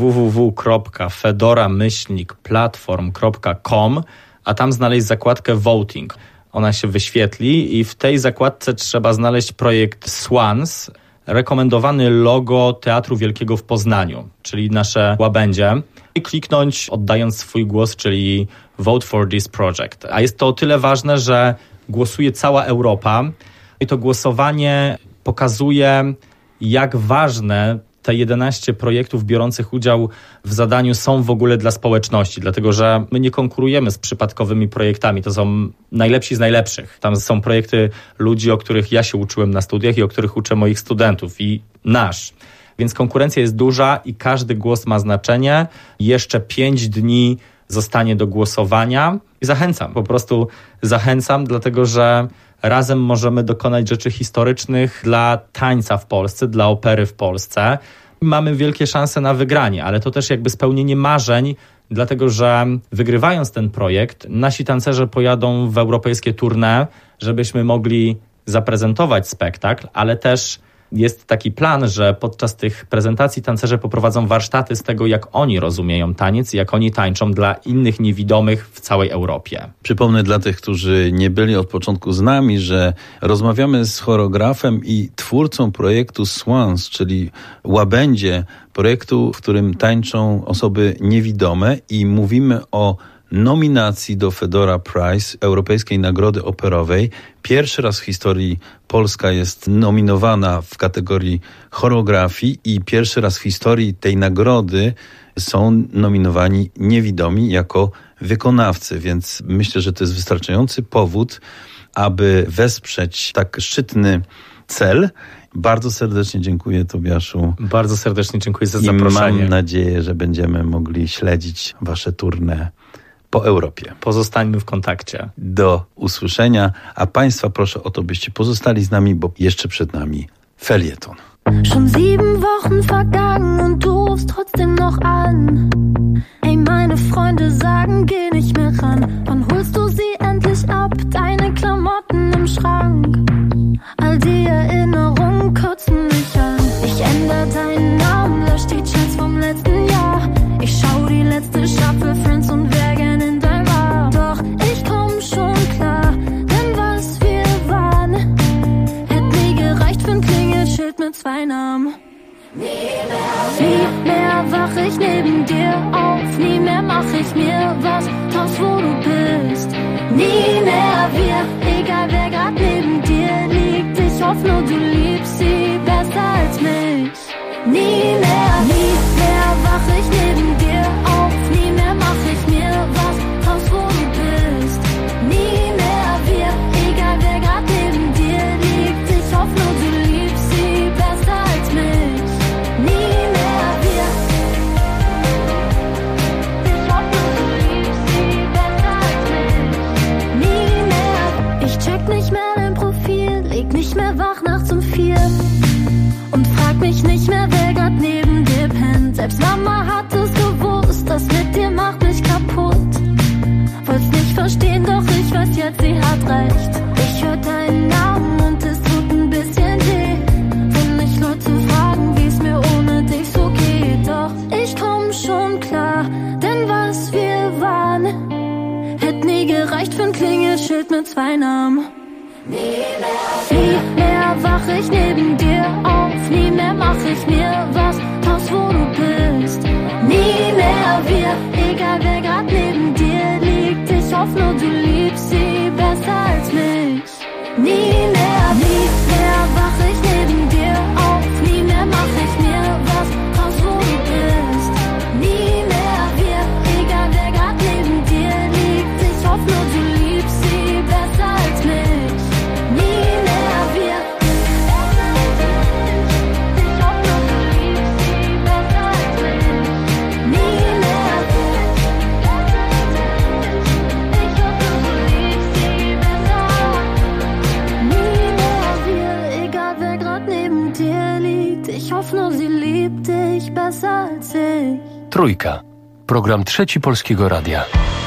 www.fedora-platform.com, a tam znaleźć zakładkę voting. Ona się wyświetli i w tej zakładce trzeba znaleźć projekt Swans, rekomendowany logo Teatru Wielkiego w Poznaniu, czyli nasze łabędzie, i kliknąć oddając swój głos, czyli Vote for this project. A jest to o tyle ważne, że głosuje cała Europa i to głosowanie pokazuje, jak ważne te 11 projektów biorących udział w zadaniu są w ogóle dla społeczności, dlatego że my nie konkurujemy z przypadkowymi projektami, to są najlepsi z najlepszych. Tam są projekty ludzi, o których ja się uczyłem na studiach i o których uczę moich studentów i nasz. Więc konkurencja jest duża i każdy głos ma znaczenie. Jeszcze 5 dni zostanie do głosowania i po prostu zachęcam, dlatego że razem możemy dokonać rzeczy historycznych dla tańca w Polsce, dla opery w Polsce. Mamy wielkie szanse na wygranie, ale to też jakby spełnienie marzeń, dlatego że wygrywając ten projekt, nasi tancerze pojadą w europejskie tournée, żebyśmy mogli zaprezentować spektakl, ale też jest taki plan, że podczas tych prezentacji tancerze poprowadzą warsztaty z tego, jak oni rozumieją taniec i jak oni tańczą dla innych niewidomych w całej Europie. Przypomnę dla tych, którzy nie byli od początku z nami, że rozmawiamy z choreografem i twórcą projektu Swans, czyli łabędzie, projektu, w którym tańczą osoby niewidome, i mówimy o nominacji do Fedora Prize, Europejskiej Nagrody Operowej. Pierwszy raz w historii Polska jest nominowana w kategorii choreografii i pierwszy raz w historii tej nagrody są nominowani niewidomi jako wykonawcy, więc myślę, że to jest wystarczający powód, aby wesprzeć tak szczytny cel. Bardzo serdecznie dziękuję, Tobiaszu. Bardzo serdecznie dziękuję za zaproszenie. Mam nadzieję, że będziemy mogli śledzić wasze tournée po Europie. Pozostańmy w kontakcie. Do usłyszenia, a Państwa proszę o to, byście pozostali z nami, bo jeszcze przed nami felieton. Schon 7 Wochen vergangen und du rufst trotzdem noch an. Ey, meine Freunde sagen, geh nicht mehr ran. Wann holst du sie endlich ab? Deine Klamotten Schrank. All die Erinnerungen kotzen mich an. Ich ändere deinen Namen, lösch die Chats vom letzten Jahr. Ich schau die letzte Staffel Friends und wär gern in dein Bar. Doch ich komm schon klar, denn was wir waren, hätte nie gereicht für ein Klingelschild mit 2 Namen. Nie mehr wach ich neben dir auf, nie mehr mach ich mir was draus, wo du bist. Nie mehr wir, egal wer grad neben dir liegt. Ich hoffe nur, du liebst sie besser als mich. Nie mehr wach ich neben dir auf, nie mehr mach ich mir was draus, wo du bist. Nie mehr wir, egal wer grad neben dir liegt. Ich hoffe nur, du liebst sie besser als mich. Nie mehr wir. Ich hoffe nur, du liebst sie besser als mich. Nie mehr. Ich check nicht mehr dein Profil, leg nicht mehr wach nachts um 4 und frag mich nicht mehr, wer grad neben dir pennt. Selbst Mama hat es gewusst, das mit dir macht mich kaputt. Wollt's nicht verstehen, doch ich weiß jetzt, sie hat recht. Ich hör deinen Namen und es tut ein bisschen weh, wenn mich Leute fragen, wie's mir ohne dich so geht. Doch ich komm schon klar, denn was wir waren, hätte nie gereicht für ein Klingelschild mit 2 Namen. Nie mehr wach ich neben dir auf, nie mehr mach ich mir was draus, wo du bist. Nie mehr wir, egal wer grad neben dir liegt. Ich hoffe nur, du liebst sie besser als mich. Nie mehr wach ich neben dir auf, nie mehr mach ich mir was draus, wo du bist. Nie mehr wir, egal wer grad neben dir liegt. Ich hoffe nur, du liebst sie besser als mich. Nie mehr wir. Ich hoffe nur, du liebst sie besser als mich. Nie mehr. Ich hoffe nur, du liebst sie besser. Nie mehr wir, egal wer grad neben dir liegt. Ich hoffe nur, sie liebt dich besser als ich. Trójka. Program Trzeci Polskiego Radia.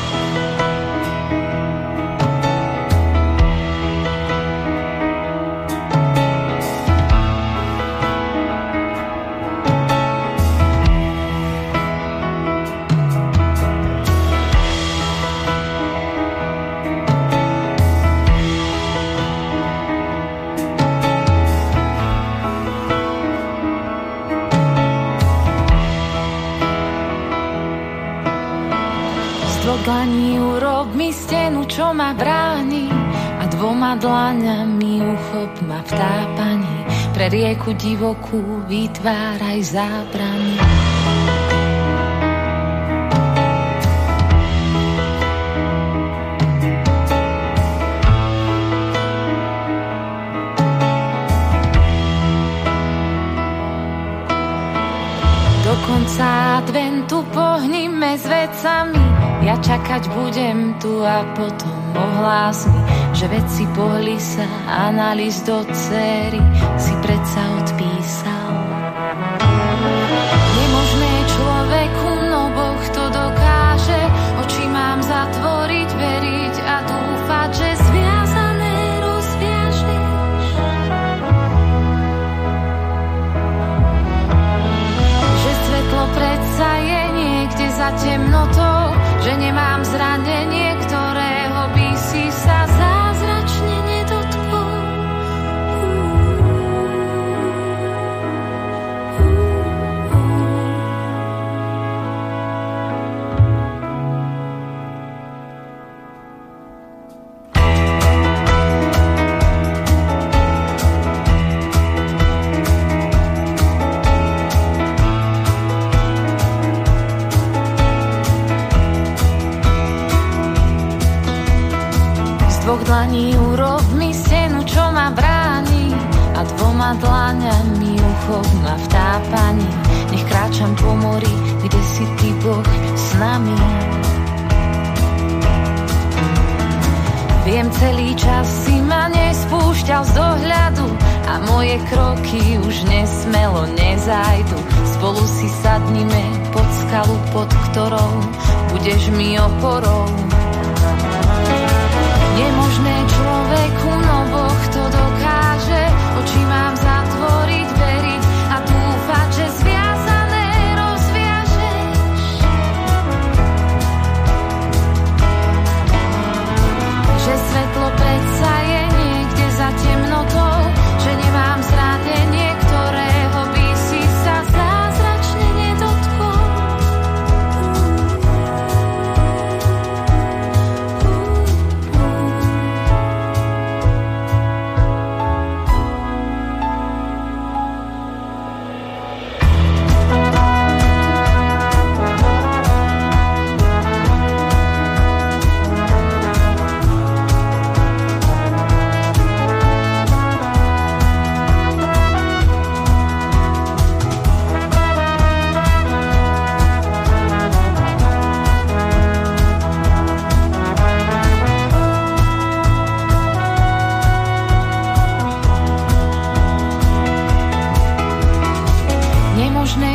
Dlani urob mi stenu, čo ma bráni, a 2 dlaňami uchop ma v tápaní. Pre rieku divokú vytváraj zábrany. Do konca adventu pohnime s vecami. Ja čakať budem tu a potom ohlás mi, že veci pohli sa, analýz do céry si predsa odpísal. Nemožné človeku, no Boh to dokáže. Oči mám zatvoriť, veriť a dúfať, že zviazané rozviažeš. Že svetlo predsa je niekde za temnotou, že nemám zranenie, ktorého by si sa zázračne nedotkol. Dlaní urob mi stenu, čo ma bráni, a 2 dlaňami uchop ma v tápaní. Nech kráčam po mori, kde si ty Boh s nami. Viem, celý čas si ma nespúšťal z dohľadu a moje kroky už nesmelo nezajdu. Spolu si sadnime pod skalu, pod ktorou budeš mi oporou. Nemožné človeku, no Boh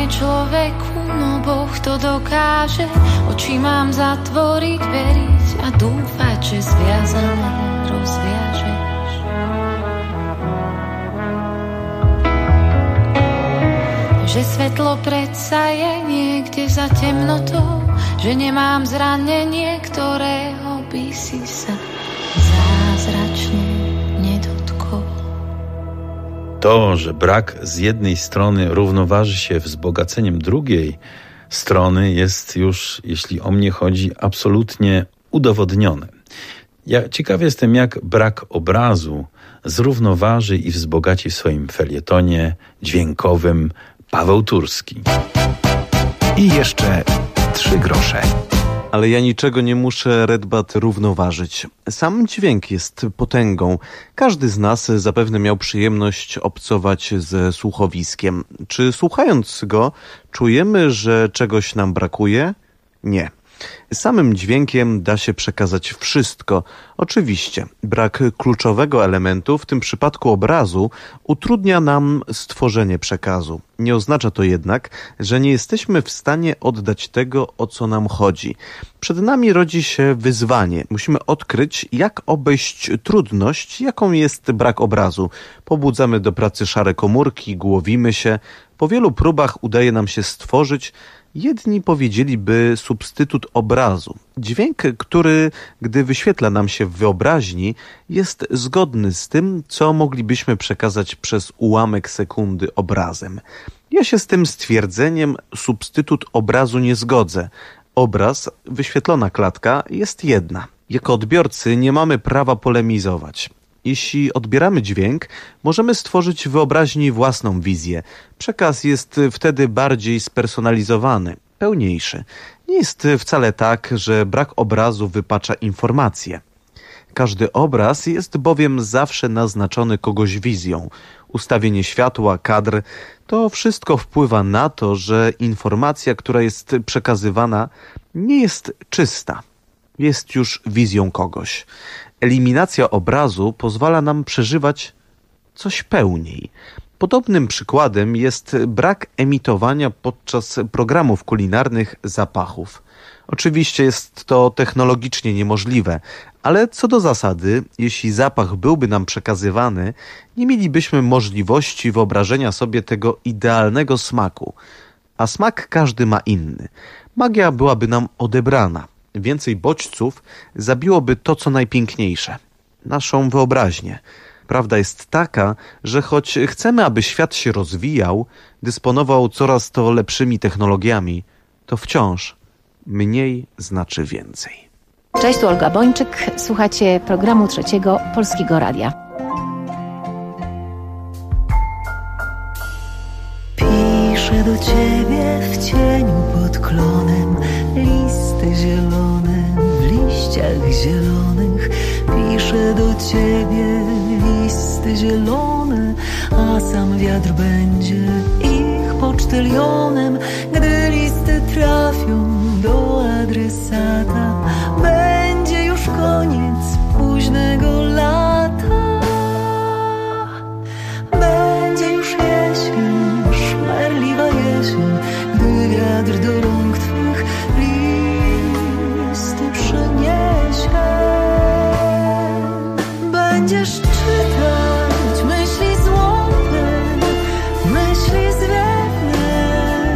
človeku, no Boh to dokáže. Oči mám zatvoriť, veriť a dúfať, že zviazané rozviažeš. Že svetlo predsa je niekde za temnotou, že nemám zranenie, ktorého by si sa zázračne nedotkol. To, że brak z jednej strony równoważy się wzbogaceniem drugiej strony, jest już, jeśli o mnie chodzi, absolutnie udowodnione. Ja ciekaw jestem, jak brak obrazu zrównoważy i wzbogaci w swoim felietonie dźwiękowym Paweł Turski. I jeszcze 3 grosze. Ale ja niczego nie muszę, Redbat, równoważyć. Sam dźwięk jest potęgą. Każdy z nas zapewne miał przyjemność obcować ze słuchowiskiem. Czy słuchając go czujemy, że czegoś nam brakuje? Nie. Samym dźwiękiem da się przekazać wszystko. Oczywiście, brak kluczowego elementu, w tym przypadku obrazu, utrudnia nam stworzenie przekazu. Nie oznacza to jednak, że nie jesteśmy w stanie oddać tego, o co nam chodzi. Przed nami rodzi się wyzwanie. Musimy odkryć, jak obejść trudność, jaką jest brak obrazu. Pobudzamy do pracy szare komórki, głowimy się. Po wielu próbach udaje nam się stworzyć, jedni powiedzieliby, substytut obrazu. Dźwięk, który, gdy wyświetla nam się w wyobraźni, jest zgodny z tym, co moglibyśmy przekazać przez ułamek sekundy obrazem. Ja się z tym stwierdzeniem substytut obrazu nie zgodzę. Obraz, wyświetlona klatka, jest jedna. Jako odbiorcy nie mamy prawa polemizować. Jeśli odbieramy dźwięk, możemy stworzyć w wyobraźni własną wizję. Przekaz jest wtedy bardziej spersonalizowany, pełniejszy. Nie jest wcale tak, że brak obrazu wypacza informacje. Każdy obraz jest bowiem zawsze naznaczony kogoś wizją. Ustawienie światła, kadr, to wszystko wpływa na to, że informacja, która jest przekazywana, nie jest czysta. Jest już wizją kogoś. Eliminacja obrazu pozwala nam przeżywać coś pełniej. Podobnym przykładem jest brak emitowania podczas programów kulinarnych zapachów. Oczywiście jest to technologicznie niemożliwe, ale co do zasady, jeśli zapach byłby nam przekazywany, nie mielibyśmy możliwości wyobrażenia sobie tego idealnego smaku. A smak każdy ma inny. Magia byłaby nam odebrana. Więcej bodźców zabiłoby to, co najpiękniejsze. Naszą wyobraźnię. Prawda jest taka, że choć chcemy, aby świat się rozwijał, dysponował coraz to lepszymi technologiami, to wciąż mniej znaczy więcej. Cześć, tu Olga Bończyk. Słuchacie programu Trzeciego Polskiego Radia. Piszę do ciebie w cieniu pod klonem, listy zielone w liściach zielonych. Piszę do ciebie listy zielone, a sam wiatr będzie ich pocztylionem. Gdy listy trafią do adresata, będzie już koniec późnego lata. Będzie już jesień, szmerliwa jesień, gdy wiatr do rąk twych listy przyniesie. Będziesz czytać myśli złote, myśli zwiewne,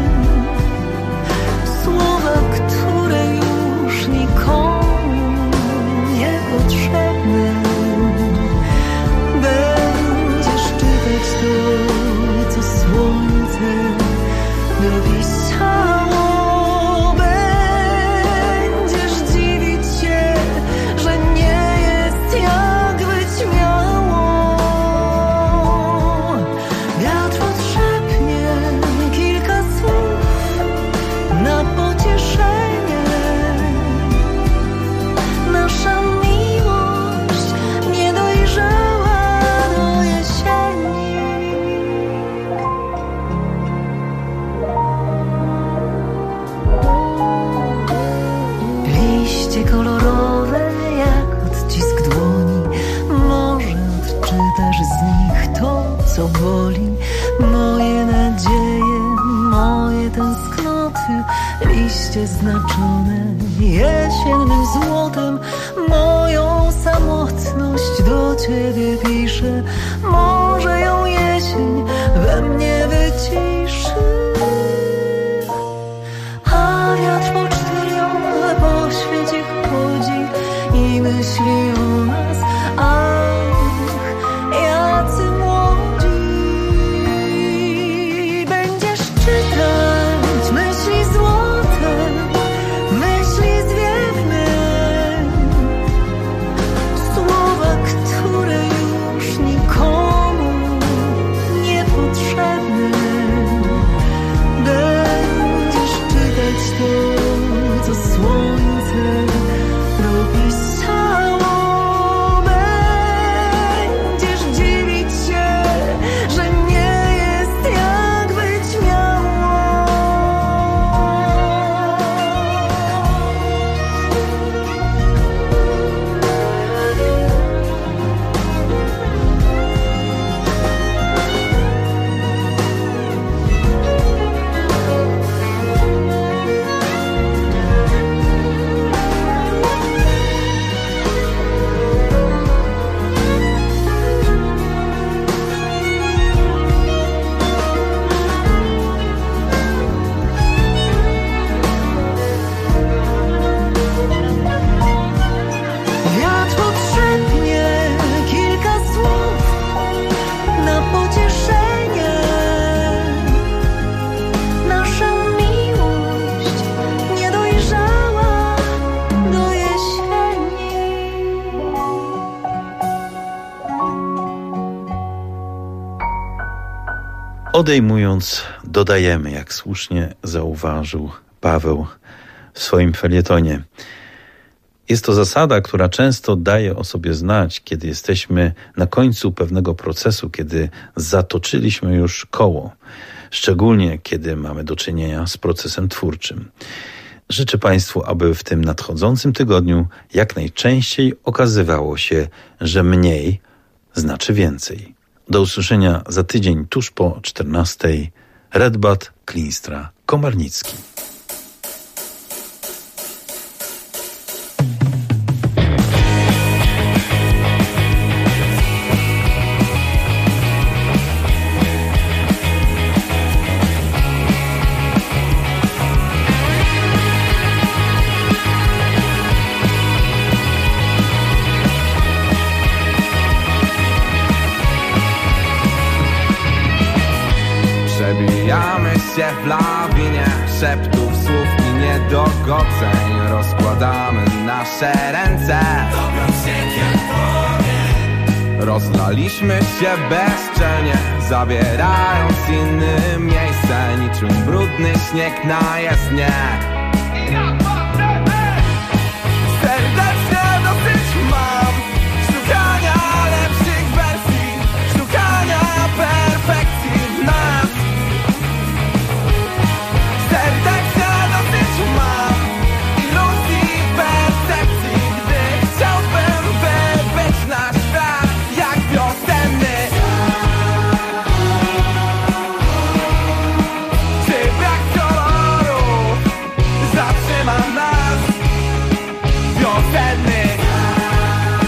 słowa, które już nikomu niepotrzebne. Będziesz czytać to, co słońce dopisało. Będziesz dziwić się, że nie jest jak być miało. Wiatr odszepnie kilka słów na pocieszenie. Nasza miłość nie dojrzała do jesieni. Liście kolorowe jak odcisk dłoni, może odczytasz z nich to, co boli. Moje nadzieje, moje kwiaty, liście znaczone jesiennym złotem. Moją samotność do ciebie piszę, może ją jesień we mnie wyciszy. A wiatr pocztyliony po świecie chodzi i myśli o nas, ach, jacy młodzi. Będziesz czytać myśli złote, myśli zwiewne, słowa, które już nikomu niepotrzebne. Będziesz czytać to, co słońce dopisało. Będziesz dziwić się, że nie jest jak być miało. Wiatr potrzebnie kilka słów na pocieszenie. Nasza miłość nie dojrzała do jesieni. Odejmując, dodajemy, jak słusznie zauważył Paweł w swoim felietonie. Jest to zasada, która często daje o sobie znać, kiedy jesteśmy na końcu pewnego procesu, kiedy zatoczyliśmy już koło, szczególnie kiedy mamy do czynienia z procesem twórczym. Życzę Państwu, aby w tym nadchodzącym tygodniu jak najczęściej okazywało się, że mniej znaczy więcej. Do usłyszenia za tydzień tuż po 14:00. Redbat, Klinstra, Komarnicki. Przebijamy się w lawinie szeptów, słów i niedogodzeń. Rozkładamy nasze ręce, rozlaliśmy się bezczelnie, zabierając innym miejsce, niczym brudny śnieg na jezdnię. Serdecznie dosyć mam szukania lepszych wersji, szukania perfekcji w nas. Serdecznie dosyć mam iluzji, percepcji, gdy chciałbym wybyć na świat jak wiosenny. Czy brak koloru zatrzyma nas? Wiosenny.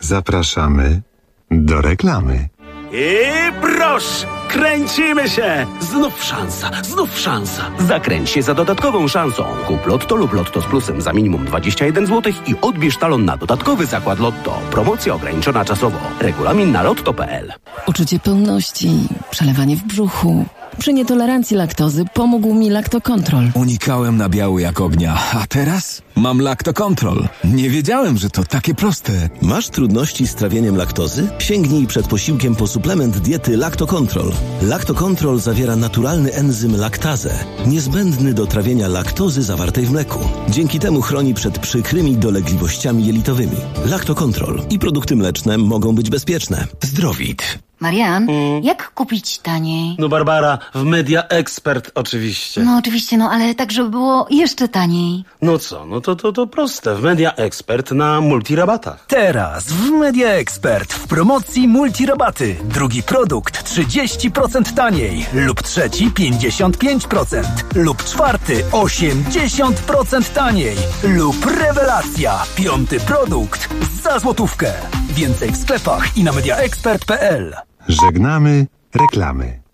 Zapraszamy do reklamy. I proszę, kręcimy się! Znów szansa. Zakręć się za dodatkową szansą. Kup Lotto lub Lotto z plusem za minimum 21 zł i odbierz talon na dodatkowy zakład Lotto. Promocja ograniczona czasowo. Regulamin na lotto.pl. Uczucie pełności, przelewanie w brzuchu. Przy nietolerancji laktozy pomógł mi Lactocontrol. Unikałem nabiału jak ognia, a teraz mam Lactocontrol. Nie wiedziałem, że to takie proste. Masz trudności z trawieniem laktozy? Sięgnij przed posiłkiem po suplement diety Lactocontrol. Lactocontrol zawiera naturalny enzym laktazę, niezbędny do trawienia laktozy zawartej w mleku. Dzięki temu chroni przed przykrymi dolegliwościami jelitowymi. Lactocontrol i produkty mleczne mogą być bezpieczne. Zdrowit. Marian, jak kupić taniej? No Barbara, w Media Expert oczywiście. No oczywiście, ale tak, żeby było jeszcze taniej. No co, to proste. W Media Expert na multirabatach. Teraz w Media Expert w promocji multirabaty. Drugi produkt 30% taniej lub trzeci 55% lub czwarty 80% taniej lub rewelacja. Piąty produkt za złotówkę. Więcej w sklepach i na mediaexpert.pl. Żegnamy reklamy.